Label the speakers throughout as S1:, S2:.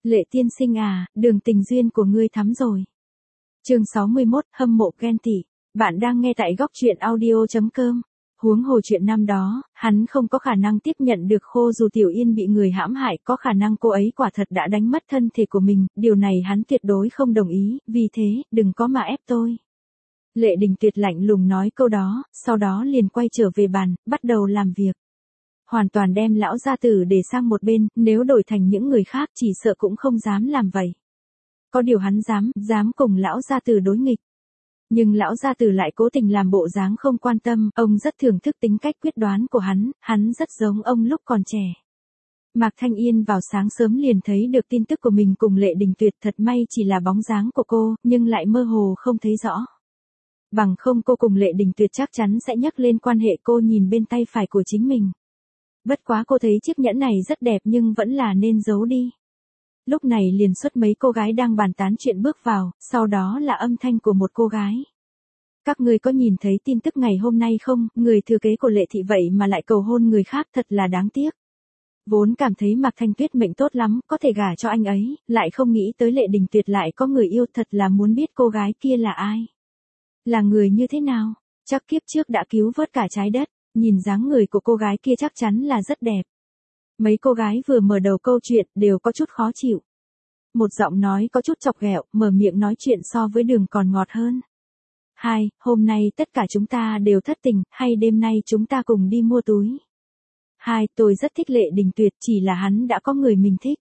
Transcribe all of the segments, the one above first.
S1: Lệ tiên sinh à, đường tình duyên của ngươi thắm rồi. Chương 61, hâm mộ ghen tị. Bạn đang nghe tại góc truyện audio.com. Huống hồ chuyện năm đó, hắn không có khả năng tiếp nhận được Khô Dù Tiểu Yên bị người hãm hại, có khả năng cô ấy quả thật đã đánh mất thân thể của mình, điều này hắn tuyệt đối không đồng ý, vì thế, đừng có mà ép tôi. Lệ Đình Tuyệt lạnh lùng nói câu đó, sau đó liền quay trở về bàn, bắt đầu làm việc. Hoàn toàn đem lão gia tử để sang một bên, nếu đổi thành những người khác chỉ sợ cũng không dám làm vậy. Có điều hắn dám cùng lão gia tử đối nghịch. Nhưng lão gia tử lại cố tình làm bộ dáng không quan tâm, ông rất thưởng thức tính cách quyết đoán của hắn rất giống ông lúc còn trẻ. Mạc Thanh Yên vào sáng sớm liền thấy được tin tức của mình cùng Lệ Đình Tuyệt, thật may chỉ là bóng dáng của cô, nhưng lại mơ hồ không thấy rõ. Bằng không cô cùng Lệ Đình Tuyệt chắc chắn sẽ nhắc lên quan hệ. Cô nhìn bên tay phải của chính mình. Bất quá cô thấy chiếc nhẫn này rất đẹp nhưng vẫn là nên giấu đi. Lúc này liền xuất mấy cô gái đang bàn tán chuyện bước vào, sau đó là âm thanh của một cô gái. Các ngươi có nhìn thấy tin tức ngày hôm nay không, người thừa kế của Lệ thị vậy mà lại cầu hôn người khác, thật là đáng tiếc. Vốn cảm thấy Mạc Thanh Tuyết mệnh tốt lắm, có thể gả cho anh ấy, lại không nghĩ tới Lệ Đình Tuyệt lại có người yêu, thật là muốn biết cô gái kia là ai. Là người như thế nào, chắc kiếp trước đã cứu vớt cả trái đất, nhìn dáng người của cô gái kia chắc chắn là rất đẹp. Mấy cô gái vừa mở đầu câu chuyện đều có chút khó chịu. Một giọng nói có chút chọc ghẹo, mở miệng nói chuyện so với đường còn ngọt hơn. Hai, hôm nay tất cả chúng ta đều thất tình, hay đêm nay chúng ta cùng đi mua túi. Hai, tôi rất thích Lệ Đình Tuyệt, chỉ là hắn đã có người mình thích.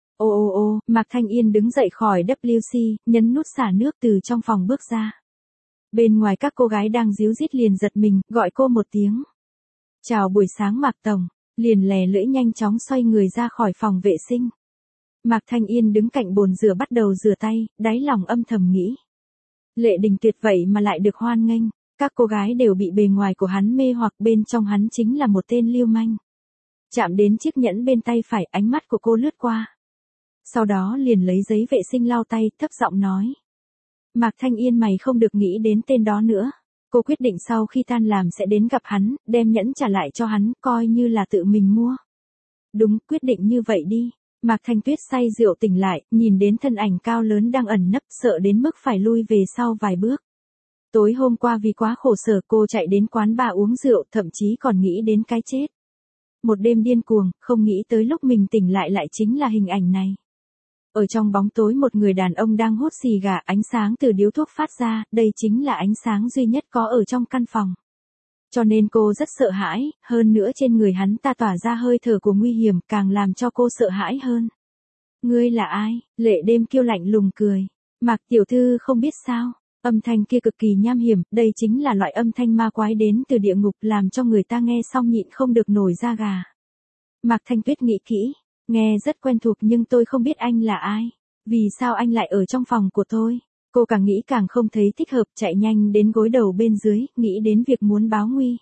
S1: Ô, Mạc Thanh Yên đứng dậy khỏi WC, nhấn nút xả nước từ trong phòng bước ra. Bên ngoài các cô gái đang díu dít liền giật mình, gọi cô một tiếng. Chào buổi sáng Mạc Tổng, liền lè lưỡi nhanh chóng xoay người ra khỏi phòng vệ sinh. Mạc Thanh Yên đứng cạnh bồn rửa bắt đầu rửa tay, đáy lòng âm thầm nghĩ. Lệ Đình Tuyệt vậy mà lại được hoan nghênh, các cô gái đều bị bề ngoài của hắn mê hoặc, bên trong hắn chính là một tên lưu manh. Chạm đến chiếc nhẫn bên tay phải, ánh mắt của cô lướt qua. Sau đó liền lấy giấy vệ sinh lau tay, thấp giọng nói. Mạc Thanh Yên, mày không được nghĩ đến tên đó nữa. Cô quyết định sau khi tan làm sẽ đến gặp hắn, đem nhẫn trả lại cho hắn, coi như là tự mình mua. Đúng, quyết định như vậy đi. Mạc Thanh Tuyết say rượu tỉnh lại, nhìn đến thân ảnh cao lớn đang ẩn nấp, sợ đến mức phải lui về sau vài bước. Tối hôm qua vì quá khổ sở cô chạy đến quán bar uống rượu, thậm chí còn nghĩ đến cái chết. Một đêm điên cuồng, không nghĩ tới lúc mình tỉnh lại chính là hình ảnh này. Ở trong bóng tối một người đàn ông đang hút xì gà, ánh sáng từ điếu thuốc phát ra, đây chính là ánh sáng duy nhất có ở trong căn phòng. Cho nên cô rất sợ hãi, hơn nữa trên người hắn ta tỏa ra hơi thở của nguy hiểm, càng làm cho cô sợ hãi hơn. Ngươi là ai? Lệ Đêm Kiêu lạnh lùng cười. Mạc tiểu thư không biết sao? Âm thanh kia cực kỳ nham hiểm, đây chính là loại âm thanh ma quái đến từ địa ngục, làm cho người ta nghe xong nhịn không được nổi da gà. Mạc Thanh Tuyết nghĩ kỹ, nghe rất quen thuộc nhưng tôi không biết anh là ai. Vì sao anh lại ở trong phòng của tôi? Cô càng nghĩ càng không thấy thích hợp, chạy nhanh đến gối đầu bên dưới, nghĩ đến việc muốn báo nguy.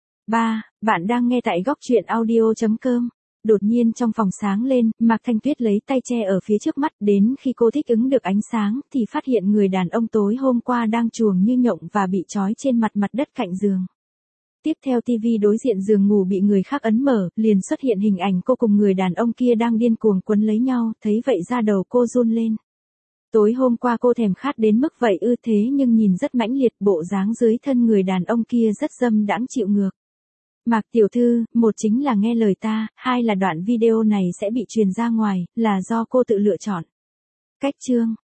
S1: Bạn đang nghe tại góc truyện audio.com. Đột nhiên trong phòng sáng lên, Mạc Thanh Tuyết lấy tay che ở phía trước mắt, đến khi cô thích ứng được ánh sáng, thì phát hiện người đàn ông tối hôm qua đang chuồng như nhộng và bị trói trên mặt đất cạnh giường. Tiếp theo tivi đối diện giường ngủ bị người khác ấn mở, liền xuất hiện hình ảnh cô cùng người đàn ông kia đang điên cuồng quấn lấy nhau, thấy vậy da đầu cô run lên. Tối hôm qua cô thèm khát đến mức vậy ư, thế nhưng nhìn rất mãnh liệt, bộ dáng dưới thân người đàn ông kia rất dâm đãng chịu ngược. Mạc tiểu thư, một chính là nghe lời ta, hai là đoạn video này sẽ bị truyền ra ngoài, là do cô tự lựa chọn. Cách chương.